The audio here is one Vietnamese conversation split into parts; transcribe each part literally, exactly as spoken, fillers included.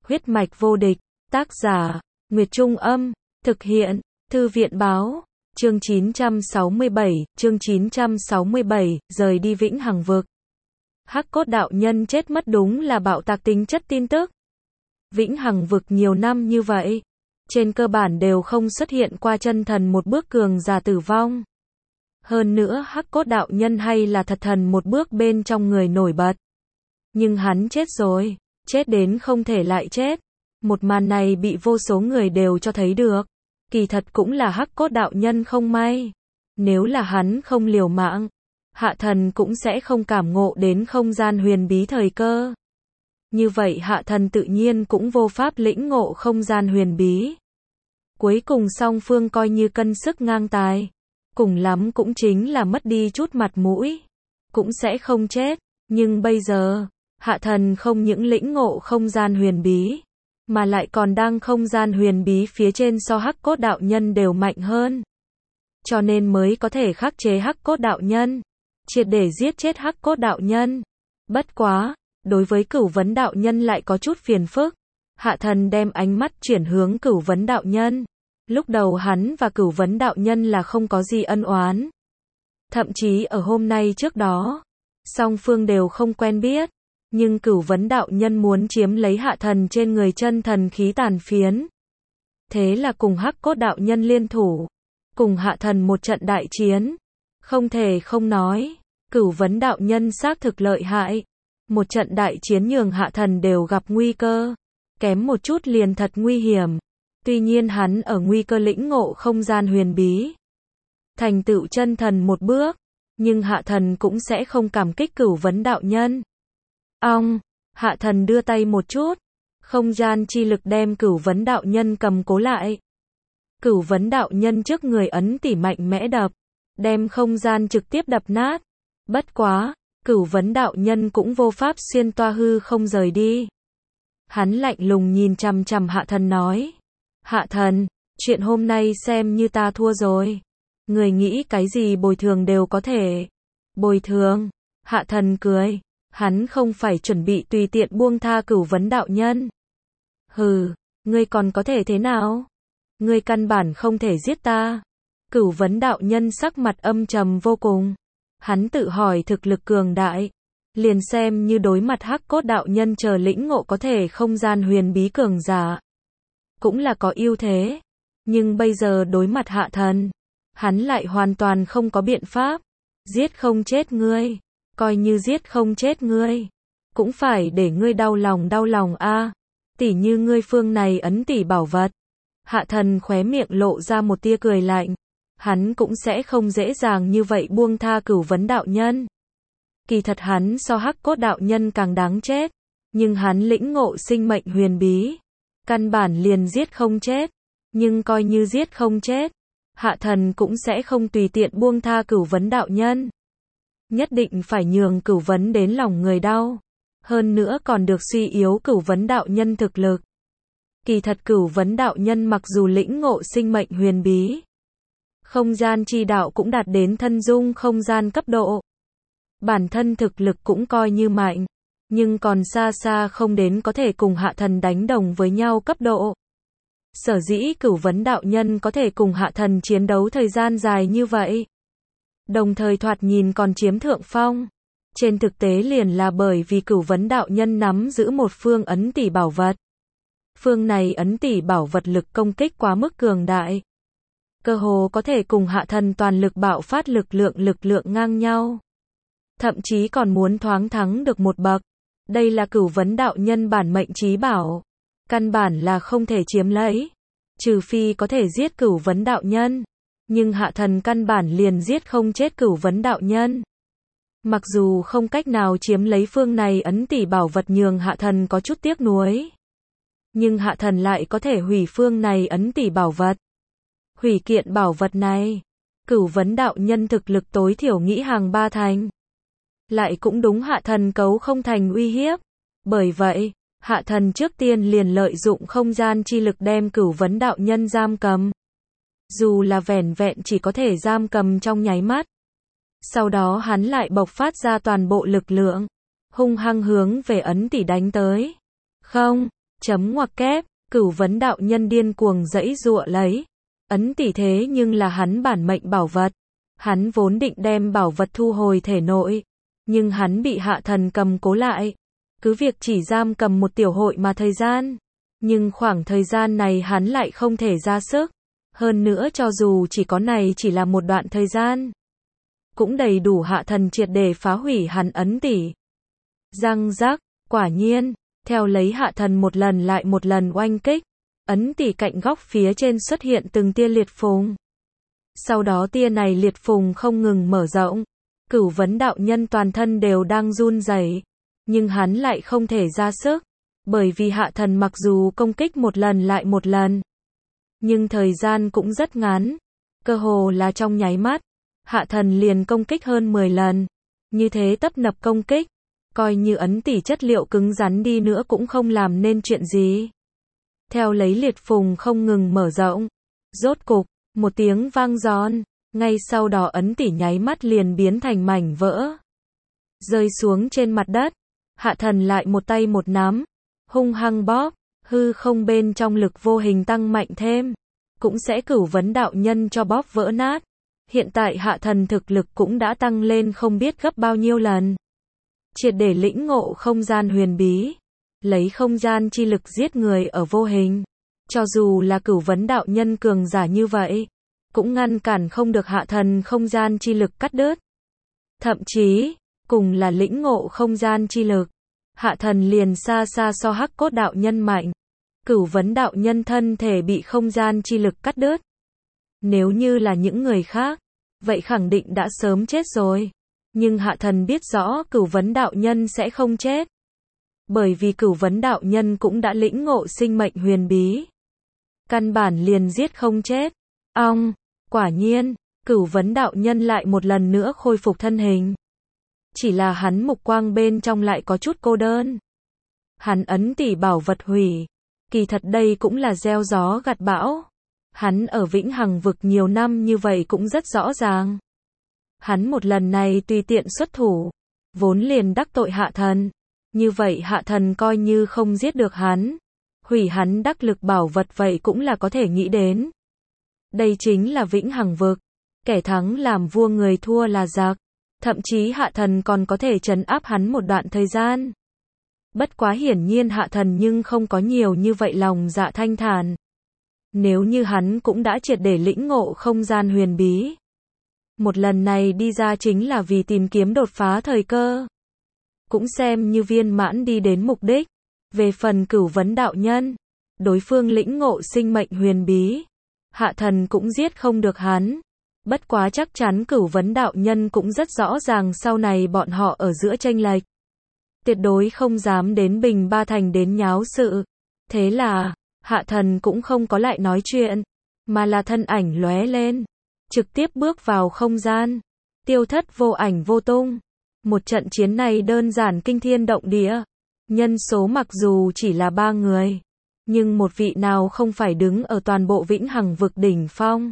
Huyết mạch vô địch, tác giả, Nguyệt Trung Âm, thực hiện, Thư viện Báo, chương chín trăm sáu mươi bảy, chương chín trăm sáu mươi bảy, rời đi Vĩnh Hằng Vực. Hắc Cốt đạo nhân chết mất đúng là bạo tạc tính chất tin tức. Vĩnh Hằng Vực nhiều năm như vậy, trên cơ bản đều không xuất hiện qua chân thần một bước cường giả tử vong. Hơn nữa Hắc Cốt đạo nhân hay là thật thần một bước bên trong người nổi bật. Nhưng hắn chết rồi, chết đến không thể lại chết. Một màn này bị vô số người đều cho thấy được. Kỳ thật cũng là Hắc Cốt đạo nhân không may. Nếu là hắn không liều mạng, hạ thần cũng sẽ không cảm ngộ đến không gian huyền bí thời cơ. Như vậy hạ thần tự nhiên cũng vô pháp lĩnh ngộ không gian huyền bí. Cuối cùng song phương coi như cân sức ngang tài. Cùng lắm cũng chính là mất đi chút mặt mũi. Cũng sẽ không chết. Nhưng bây giờ, hạ thần không những lĩnh ngộ không gian huyền bí, mà lại còn đang không gian huyền bí phía trên so Hắc Cốt đạo nhân đều mạnh hơn. Cho nên mới có thể khắc chế Hắc Cốt đạo nhân, triệt để giết chết Hắc Cốt đạo nhân. Bất quá, đối với Cửu Vấn đạo nhân lại có chút phiền phức. Hạ thần đem ánh mắt chuyển hướng Cửu Vấn đạo nhân. Lúc đầu hắn và Cửu Vấn đạo nhân là không có gì ân oán. Thậm chí ở hôm nay trước đó, song phương đều không quen biết. Nhưng Cửu Vấn đạo nhân muốn chiếm lấy hạ thần trên người chân thần khí tàn phiến. Thế là cùng Hắc Cốt đạo nhân liên thủ, cùng hạ thần một trận đại chiến. Không thể không nói, Cửu Vấn đạo nhân xác thực lợi hại. Một trận đại chiến nhường hạ thần đều gặp nguy cơ. Kém một chút liền thật nguy hiểm. Tuy nhiên hắn ở nguy cơ lĩnh ngộ không gian huyền bí, thành tựu chân thần một bước. Nhưng hạ thần cũng sẽ không cảm kích Cửu Vấn đạo nhân. Ong, hạ thần đưa tay một chút, không gian chi lực đem Cửu Vấn đạo nhân cầm cố lại. Cửu Vấn đạo nhân trước người ấn tỉ mạnh mẽ đập, đem không gian trực tiếp đập nát. Bất quá, Cửu Vấn đạo nhân cũng vô pháp xuyên toa hư không rời đi. Hắn lạnh lùng nhìn chằm chằm hạ thần nói. Hạ thần, chuyện hôm nay xem như ta thua rồi. Người nghĩ cái gì bồi thường đều có thể. Bồi thường, hạ thần cười. Hắn không phải chuẩn bị tùy tiện buông tha Cửu Vấn đạo nhân. Hừ, ngươi còn có thể thế nào? Ngươi căn bản không thể giết ta. Cửu Vấn đạo nhân sắc mặt âm trầm vô cùng. Hắn tự hỏi thực lực cường đại. Liền xem như đối mặt Hắc Cốt đạo nhân chờ lĩnh ngộ có thể không gian huyền bí cường giả, cũng là có ưu thế. Nhưng bây giờ đối mặt hạ thần, hắn lại hoàn toàn không có biện pháp. Giết không chết ngươi. Coi như giết không chết ngươi, cũng phải để ngươi đau lòng đau lòng a. À. Tỉ như ngươi phương này ấn tỷ bảo vật. Hạ thần khóe miệng lộ ra một tia cười lạnh. Hắn cũng sẽ không dễ dàng như vậy buông tha Cửu Vấn đạo nhân. Kỳ thật hắn so Hắc Cốt đạo nhân càng đáng chết. Nhưng hắn lĩnh ngộ sinh mệnh huyền bí, căn bản liền giết không chết. Nhưng coi như giết không chết, hạ thần cũng sẽ không tùy tiện buông tha Cửu Vấn đạo nhân. Nhất định phải nhường Cửu Vấn đến lòng người đau. Hơn nữa còn được suy yếu Cửu Vấn đạo nhân thực lực. Kỳ thật Cửu Vấn đạo nhân mặc dù lĩnh ngộ sinh mệnh huyền bí, không gian chi đạo cũng đạt đến thân dung không gian cấp độ. Bản thân thực lực cũng coi như mạnh, nhưng còn xa xa không đến có thể cùng hạ thần đánh đồng với nhau cấp độ. Sở dĩ Cửu Vấn đạo nhân có thể cùng hạ thần chiến đấu thời gian dài như vậy, đồng thời thoạt nhìn còn chiếm thượng phong, trên thực tế liền là bởi vì Cửu Vấn đạo nhân nắm giữ một phương ấn tỷ bảo vật. Phương này ấn tỷ bảo vật lực công kích quá mức cường đại, cơ hồ có thể cùng hạ thần toàn lực bạo phát lực lượng lực lượng ngang nhau. Thậm chí còn muốn thoáng thắng được một bậc. Đây là Cửu Vấn đạo nhân bản mệnh chí bảo, căn bản là không thể chiếm lấy, trừ phi có thể giết Cửu Vấn đạo nhân. Nhưng hạ thần căn bản liền giết không chết Cửu Vấn đạo nhân. Mặc dù không cách nào chiếm lấy phương này ấn tỷ bảo vật nhường hạ thần có chút tiếc nuối, nhưng hạ thần lại có thể hủy phương này ấn tỷ bảo vật. Hủy kiện bảo vật này, Cửu Vấn đạo nhân thực lực tối thiểu nghĩ hàng ba thành. Lại cũng đúng hạ thần cấu không thành uy hiếp. Bởi vậy, hạ thần trước tiên liền lợi dụng không gian chi lực đem Cửu Vấn đạo nhân giam cầm. Dù là vẻn vẹn chỉ có thể giam cầm trong nháy mắt. Sau đó hắn lại bộc phát ra toàn bộ lực lượng, hung hăng hướng về ấn tỷ đánh tới. Không, Chấm ngoặc kép, Cửu Vấn đạo nhân điên cuồng giãy giụa lấy. Ấn tỷ thế nhưng là hắn bản mệnh bảo vật. Hắn vốn định đem bảo vật thu hồi thể nội, nhưng hắn bị hạ thần cầm cố lại. Cứ việc chỉ giam cầm một tiểu hội mà thời gian, nhưng khoảng thời gian này hắn lại không thể ra sức. Hơn nữa cho dù chỉ có này chỉ là một đoạn thời gian, cũng đầy đủ hạ thần triệt để phá hủy hắn ấn tỷ. Răng rắc, quả nhiên, theo lấy hạ thần một lần lại một lần oanh kích, ấn tỷ cạnh góc phía trên xuất hiện từng tia liệt phùng. Sau đó tia này liệt phùng không ngừng mở rộng, Cửu Vấn đạo nhân toàn thân đều đang run rẩy, nhưng hắn lại không thể ra sức, bởi vì hạ thần mặc dù công kích một lần lại một lần, nhưng thời gian cũng rất ngắn, cơ hồ là trong nháy mắt, hạ thần liền công kích hơn mười lần, như thế tấp nập công kích, coi như ấn tỷ chất liệu cứng rắn đi nữa cũng không làm nên chuyện gì. Theo lấy liệt phùng không ngừng mở rộng, rốt cục, một tiếng vang giòn, ngay sau đó ấn tỷ nháy mắt liền biến thành mảnh vỡ, rơi xuống trên mặt đất. Hạ thần lại một tay một nắm, hung hăng bóp, hư không bên trong lực vô hình tăng mạnh thêm, cũng sẽ Cửu Vấn đạo nhân cho bóp vỡ nát. Hiện tại hạ thần thực lực cũng đã tăng lên không biết gấp bao nhiêu lần. Triệt để lĩnh ngộ không gian huyền bí, lấy không gian chi lực giết người ở vô hình. Cho dù là Cửu Vấn đạo nhân cường giả như vậy, cũng ngăn cản không được hạ thần không gian chi lực cắt đứt. Thậm chí, cùng là lĩnh ngộ không gian chi lực, hạ thần liền xa xa so Hắc Cốt đạo nhân mạnh. Cửu Vấn đạo nhân thân thể bị không gian chi lực cắt đứt. Nếu như là những người khác, vậy khẳng định đã sớm chết rồi. Nhưng hạ thần biết rõ Cửu Vấn đạo nhân sẽ không chết. Bởi vì Cửu Vấn đạo nhân cũng đã lĩnh ngộ sinh mệnh huyền bí. Căn bản liền giết không chết. Ong, quả nhiên, Cửu Vấn đạo nhân lại một lần nữa khôi phục thân hình. Chỉ là hắn mục quang bên trong lại có chút cô đơn. Hắn ấn tỷ bảo vật hủy. Kỳ thật đây cũng là gieo gió gặt bão. Hắn ở Vĩnh Hằng vực nhiều năm như vậy cũng rất rõ ràng. Hắn một lần này tùy tiện xuất thủ, vốn liền đắc tội hạ thần. Như vậy hạ thần coi như không giết được hắn, hủy hắn đắc lực bảo vật vậy cũng là có thể nghĩ đến. Đây chính là Vĩnh Hằng vực. Kẻ thắng làm vua người thua là giặc. Thậm chí hạ thần còn có thể trấn áp hắn một đoạn thời gian. Bất quá hiển nhiên hạ thần nhưng không có nhiều như vậy lòng dạ thanh thản. Nếu như hắn cũng đã triệt để lĩnh ngộ không gian huyền bí, một lần này đi ra chính là vì tìm kiếm đột phá thời cơ. Cũng xem như viên mãn đi đến mục đích. Về phần Cửu Vấn đạo nhân, đối phương lĩnh ngộ sinh mệnh huyền bí, hạ thần cũng giết không được hắn. Bất quá chắc chắn Cửu Vấn đạo nhân cũng rất rõ ràng sau này bọn họ ở giữa chênh lệch. Tuyệt đối không dám đến Bình Ba Thành đến nháo sự. Thế là, hạ thần cũng không có lại nói chuyện, mà là thân ảnh lóe lên, trực tiếp bước vào không gian, tiêu thất vô ảnh vô tung. Một trận chiến này đơn giản kinh thiên động địa. Nhân số mặc dù chỉ là ba người, nhưng một vị nào không phải đứng ở toàn bộ Vĩnh Hằng vực đỉnh phong.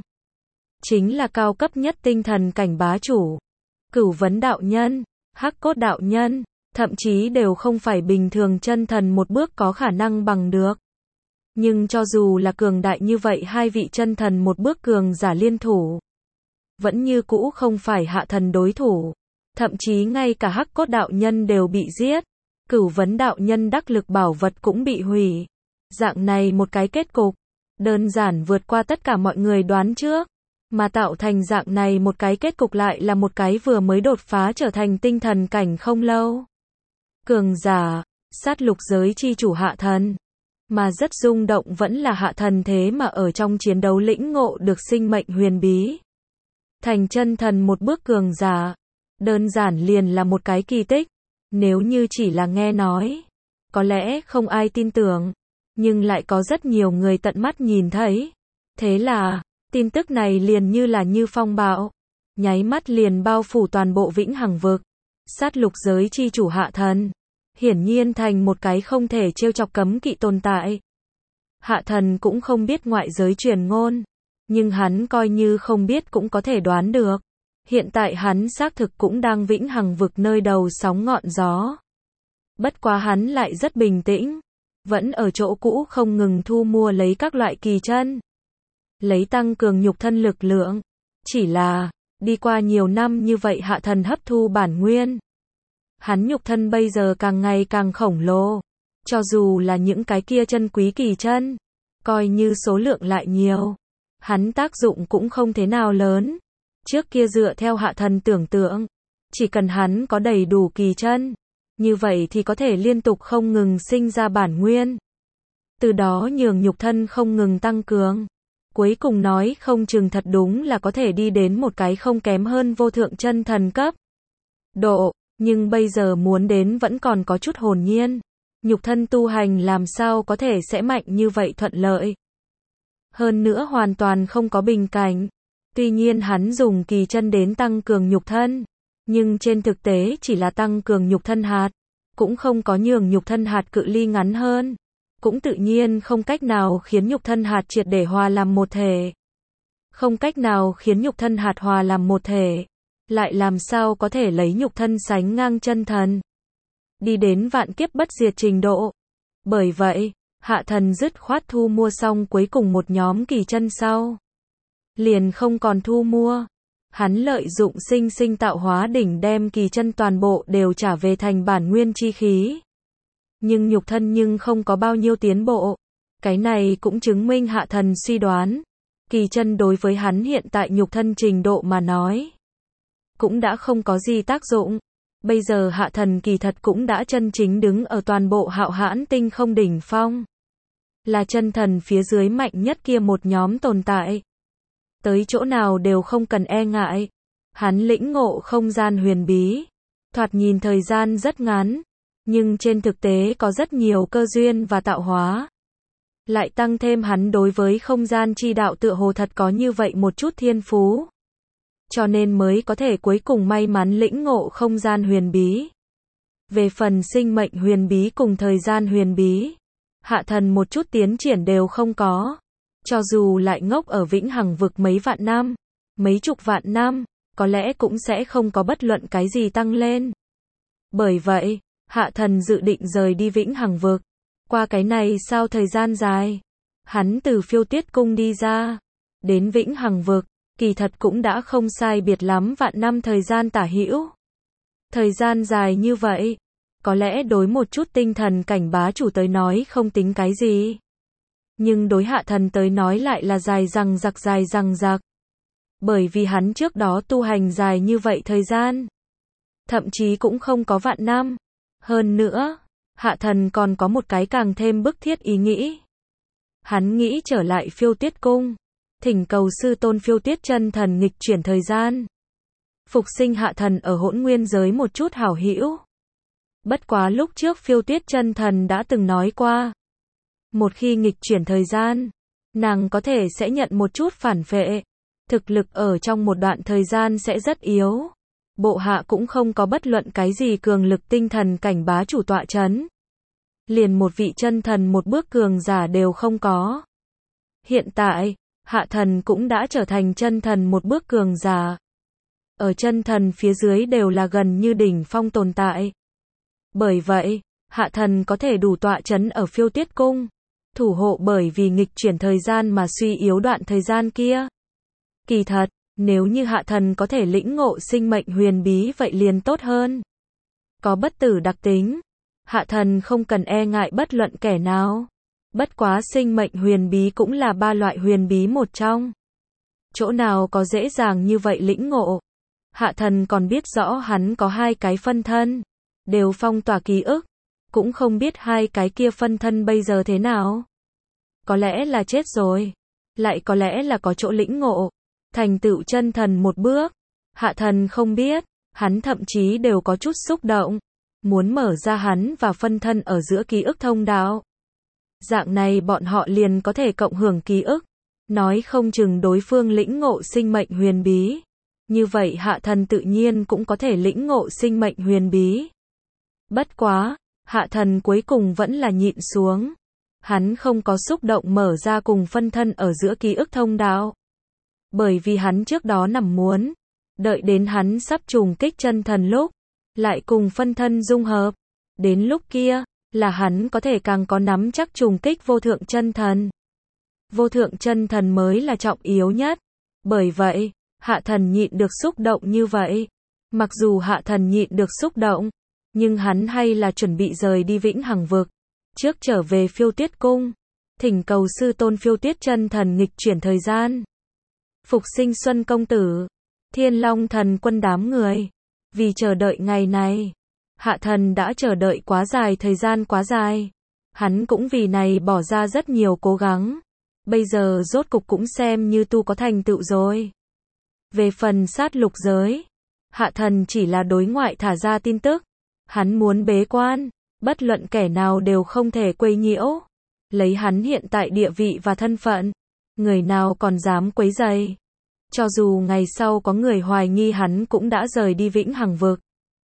Chính là cao cấp nhất tinh thần cảnh bá chủ. Cửu Vấn đạo nhân, Hắc Cốt đạo nhân, thậm chí đều không phải bình thường chân thần một bước có khả năng bằng được. Nhưng cho dù là cường đại như vậy hai vị chân thần một bước cường giả liên thủ, vẫn như cũ không phải hạ thần đối thủ. Thậm chí ngay cả Hắc Cốt đạo nhân đều bị giết. Cửu Vấn đạo nhân đắc lực bảo vật cũng bị hủy. Dạng này một cái kết cục, đơn giản vượt qua tất cả mọi người đoán trước. Mà tạo thành dạng này một cái kết cục lại là một cái vừa mới đột phá trở thành tinh thần cảnh không lâu. Cường giả, sát lục giới chi chủ hạ thần. Mà rất rung động vẫn là hạ thần thế mà ở trong chiến đấu lĩnh ngộ được sinh mệnh huyền bí. Thành chân thần một bước cường giả. Đơn giản liền là một cái kỳ tích. Nếu như chỉ là nghe nói, có lẽ không ai tin tưởng. Nhưng lại có rất nhiều người tận mắt nhìn thấy. Thế là, tin tức này liền như là như phong bạo. Nháy mắt liền bao phủ toàn bộ Vĩnh Hằng vực. Sát lục giới chi chủ hạ thần. Hiển nhiên thành một cái không thể trêu chọc cấm kỵ tồn tại. Hạ thần cũng không biết ngoại giới truyền ngôn. Nhưng hắn coi như không biết cũng có thể đoán được. Hiện tại hắn xác thực cũng đang Vĩnh Hằng vực nơi đầu sóng ngọn gió. Bất quá hắn lại rất bình tĩnh. vẫn ở chỗ cũ không ngừng thu mua lấy các loại kỳ chân, lấy tăng cường nhục thân lực lượng. Chỉ là, đi qua nhiều năm như vậy Hạ Thần hấp thu bản nguyên. Hắn nhục thân bây giờ càng ngày càng khổng lồ. Cho dù là những cái kia chân quý kỳ chân, coi như số lượng lại nhiều, hắn tác dụng cũng không thế nào lớn. Trước kia dựa theo Hạ Thần tưởng tượng, chỉ cần hắn có đầy đủ kỳ chân, như vậy thì có thể liên tục không ngừng sinh ra bản nguyên. Từ đó nhường nhục thân không ngừng tăng cường. Cuối cùng nói không chừng thật đúng là có thể đi đến một cái không kém hơn vô thượng chân thần cấp độ, nhưng bây giờ muốn đến vẫn còn có chút hồn nhiên. Nhục thân tu hành làm sao có thể sẽ mạnh như vậy thuận lợi. Hơn nữa hoàn toàn không có bình cảnh. Tuy nhiên hắn dùng kỳ chân đến tăng cường nhục thân, nhưng trên thực tế chỉ là tăng cường nhục thân hạt, cũng không có nhường nhục thân hạt cự ly ngắn hơn, cũng tự nhiên không cách nào khiến nhục thân hạt triệt để hòa làm một thể. Không cách nào khiến nhục thân hạt hòa làm một thể, lại làm sao có thể lấy nhục thân sánh ngang chân thần, đi đến vạn kiếp bất diệt trình độ. Bởi vậy, Hạ Thần dứt khoát thu mua xong cuối cùng một nhóm kỳ chân sau, liền không còn thu mua. Hắn lợi dụng sinh sinh tạo hóa đỉnh đem kỳ chân toàn bộ đều trả về thành bản nguyên chi khí. Nhưng nhục thân nhưng không có bao nhiêu tiến bộ. Cái này cũng chứng minh Hạ Thần suy đoán, kỳ chân đối với hắn hiện tại nhục thân trình độ mà nói, cũng đã không có gì tác dụng. Bây giờ Hạ Thần kỳ thật cũng đã chân chính đứng ở toàn bộ Hạo Hãn tinh không đỉnh phong. Là chân thần phía dưới mạnh nhất kia một nhóm tồn tại. Tới chỗ nào đều không cần e ngại. Hắn lĩnh ngộ không gian huyền bí. Thoạt nhìn thời gian rất ngắn, nhưng trên thực tế có rất nhiều cơ duyên và tạo hóa. Lại tăng thêm hắn đối với không gian chi đạo tựa hồ thật có như vậy một chút thiên phú. Cho nên mới có thể cuối cùng may mắn lĩnh ngộ không gian huyền bí. Về phần sinh mệnh huyền bí cùng thời gian huyền bí, Hạ Thần một chút tiến triển đều không có. Cho dù lại ngốc ở vĩnh hằng vực mấy vạn năm, mấy chục vạn năm, có lẽ cũng sẽ không có bất luận cái gì tăng lên. Bởi vậy, Hạ Thần dự định rời đi vĩnh hằng vực. Qua cái này sau thời gian dài, hắn từ Phiêu Tuyết cung đi ra, đến vĩnh hằng vực, kỳ thật cũng đã không sai biệt lắm vạn năm thời gian tả hữu. Thời gian dài như vậy, có lẽ đối một chút tinh thần cảnh bá chủ tới nói không tính cái gì. Nhưng đối Hạ Thần tới nói lại là dài rằng giặc dài rằng giặc. Bởi vì hắn trước đó tu hành dài như vậy thời gian, thậm chí cũng không có vạn năm. Hơn nữa, Hạ Thần còn có một cái càng thêm bức thiết ý nghĩ. Hắn nghĩ trở lại Phiêu Tuyết cung, thỉnh cầu sư tôn Phiêu Tuyết chân thần nghịch chuyển thời gian, phục sinh Hạ Thần ở hỗn nguyên giới một chút hảo hữu. Bất quá lúc trước Phiêu Tuyết chân thần đã từng nói qua, một khi nghịch chuyển thời gian, nàng có thể sẽ nhận một chút phản phệ, thực lực ở trong một đoạn thời gian sẽ rất yếu. Bộ hạ cũng không có bất luận cái gì cường lực tinh thần cảnh bá chủ tọa chấn. Liền một vị chân thần một bước cường giả đều không có. Hiện tại, Hạ Thần cũng đã trở thành chân thần một bước cường giả. Ở chân thần phía dưới đều là gần như đỉnh phong tồn tại. Bởi vậy, Hạ Thần có thể đủ tọa chấn ở Phiêu Tuyết cung, thủ hộ bởi vì nghịch chuyển thời gian mà suy yếu đoạn thời gian kia. Kỳ thật, nếu như Hạ Thần có thể lĩnh ngộ sinh mệnh huyền bí vậy liền tốt hơn. Có bất tử đặc tính, Hạ Thần không cần e ngại bất luận kẻ nào. Bất quá sinh mệnh huyền bí cũng là ba loại huyền bí một trong. Chỗ nào có dễ dàng như vậy lĩnh ngộ. Hạ Thần còn biết rõ hắn có hai cái phân thân, đều phong tỏa ký ức, cũng không biết hai cái kia phân thân bây giờ thế nào. Có lẽ là chết rồi, lại có lẽ là có chỗ lĩnh ngộ, thành tựu chân thần một bước. Hạ Thần không biết, hắn thậm chí đều có chút xúc động, muốn mở ra hắn và phân thân ở giữa ký ức thông đạo. Dạng này bọn họ liền có thể cộng hưởng ký ức, nói không chừng đối phương lĩnh ngộ sinh mệnh huyền bí. Như vậy Hạ Thần tự nhiên cũng có thể lĩnh ngộ sinh mệnh huyền bí. Bất quá, Hạ Thần cuối cùng vẫn là nhịn xuống. Hắn không có xúc động mở ra cùng phân thân ở giữa ký ức thông đạo. Bởi vì hắn trước đó nằm muốn, đợi đến hắn sắp trùng kích chân thần lúc, lại cùng phân thân dung hợp. Đến lúc kia, là hắn có thể càng có nắm chắc trùng kích vô thượng chân thần. Vô thượng chân thần mới là trọng yếu nhất. Bởi vậy, hạ thần nhịn được xúc động như vậy. Mặc dù hạ thần nhịn được xúc động, nhưng hắn hay là chuẩn bị rời đi Vĩnh Hằng Vực. Trước trở về Phiêu Tuyết Cung, thỉnh cầu sư tôn Phiêu Tuyết chân thần nghịch chuyển thời gian. Phục sinh Xuân công tử, Thiên Long thần quân đám người. Vì chờ đợi ngày này, hạ thần đã chờ đợi quá dài thời gian quá dài. Hắn cũng vì này bỏ ra rất nhiều cố gắng. Bây giờ rốt cục cũng xem như tu có thành tựu rồi. Về phần sát lục giới, hạ thần chỉ là đối ngoại thả ra tin tức. Hắn muốn bế quan, bất luận kẻ nào đều không thể quấy nhiễu. Lấy hắn hiện tại địa vị và thân phận, người nào còn dám quấy rầy. Cho dù ngày sau có người hoài nghi hắn cũng đã rời đi Vĩnh Hằng Vực.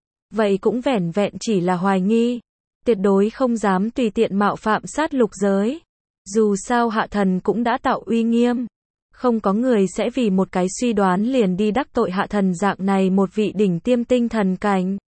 Vậy cũng vẻn vẹn chỉ là hoài nghi. Tuyệt đối không dám tùy tiện mạo phạm sát lục giới. Dù sao hạ thần cũng đã tạo uy nghiêm. Không có người sẽ vì một cái suy đoán liền đi đắc tội hạ thần dạng này một vị đỉnh tiêm tinh thần cảnh.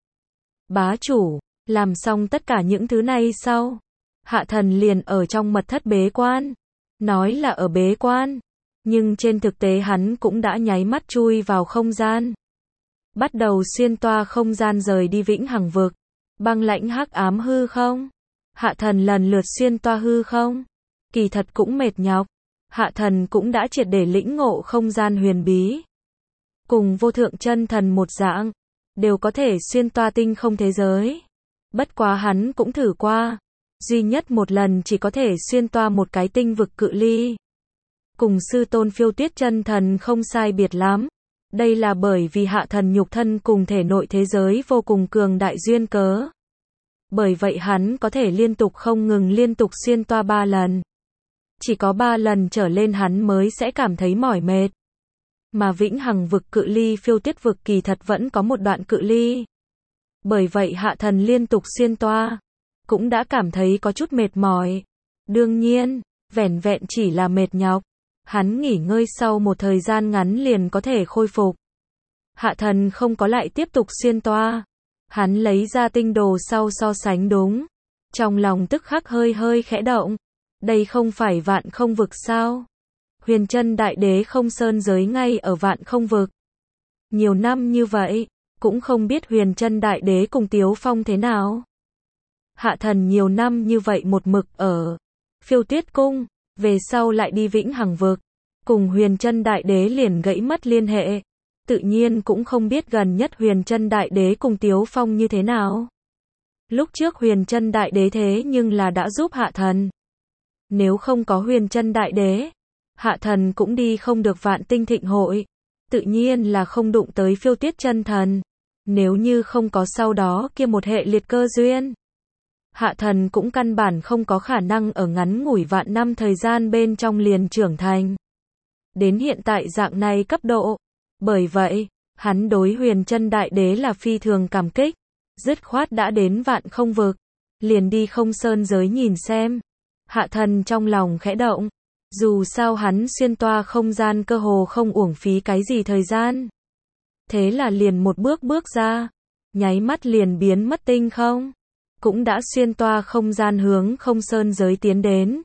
Bá chủ, làm xong tất cả những thứ này sau, hạ thần liền ở trong mật thất bế quan. Nói là ở bế quan, nhưng trên thực tế hắn cũng đã nháy mắt chui vào không gian. Bắt đầu xuyên toa không gian rời đi Vĩnh Hằng Vực. Băng lãnh hắc ám hư không. Hạ thần lần lượt xuyên toa hư không. Kỳ thật cũng mệt nhọc. Hạ thần cũng đã triệt để lĩnh ngộ không gian huyền bí. Cùng vô thượng chân thần một dạng, đều có thể xuyên toa tinh không thế giới. Bất quá hắn cũng thử qua. Duy nhất một lần chỉ có thể xuyên toa một cái tinh vực cự ly. Cùng sư tôn Phiêu Tuyết chân thần không sai biệt lắm. Đây là bởi vì hạ thần nhục thân cùng thể nội thế giới vô cùng cường đại duyên cớ. Bởi vậy hắn có thể liên tục không ngừng liên tục xuyên toa ba lần. Chỉ có ba lần trở lên hắn mới sẽ cảm thấy mỏi mệt. Mà Vĩnh Hằng Vực cự ly Phiêu Tuyết Vực kỳ thật vẫn có một đoạn cự ly. Bởi vậy hạ thần liên tục xuyên toa, cũng đã cảm thấy có chút mệt mỏi. Đương nhiên, vẻn vẹn chỉ là mệt nhọc. Hắn nghỉ ngơi sau một thời gian ngắn liền có thể khôi phục. Hạ thần không có lại tiếp tục xuyên toa. Hắn lấy ra tinh đồ sau so sánh đúng. Trong lòng tức khắc hơi hơi khẽ động. Đây không phải Vạn Không Vực sao? Huyền Chân Đại Đế không sơn giới ngay ở Vạn Không Vực. Nhiều năm như vậy, cũng không biết Huyền Chân Đại Đế cùng Tiếu Phong thế nào. Hạ thần nhiều năm như vậy một mực ở Phiêu Tuyết Cung, về sau lại đi Vĩnh Hằng Vực, cùng Huyền Chân Đại Đế liền gãy mất liên hệ. Tự nhiên cũng không biết gần nhất Huyền Chân Đại Đế cùng Tiếu Phong như thế nào. Lúc trước Huyền Chân Đại Đế thế nhưng là đã giúp hạ thần. Nếu không có Huyền Chân Đại Đế, hạ thần cũng đi không được Vạn Tinh Thịnh Hội. Tự nhiên là không đụng tới Phiêu Tuyết chân thần. Nếu như không có sau đó kia một hệ liệt cơ duyên, hạ thần cũng căn bản không có khả năng ở ngắn ngủi vạn năm thời gian bên trong liền trưởng thành. Đến hiện tại dạng này cấp độ. Bởi vậy, hắn đối Huyền Chân Đại Đế là phi thường cảm kích. Dứt khoát đã đến Vạn Không Vực, liền đi không sơn giới nhìn xem. Hạ thần trong lòng khẽ động. Dù sao hắn xuyên toa không gian cơ hồ không uổng phí cái gì thời gian. Thế là liền một bước bước ra. Nháy mắt liền biến mất tinh không. Cũng đã xuyên toa không gian hướng không sơn giới tiến đến.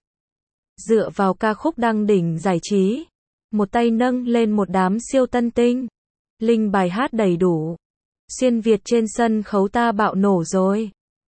Dựa vào ca khúc đăng đỉnh giải trí. Một tay nâng lên một đám siêu tân tinh. Linh bài hát đầy đủ. Xuyên Việt trên sân khấu ta bạo nổ rồi.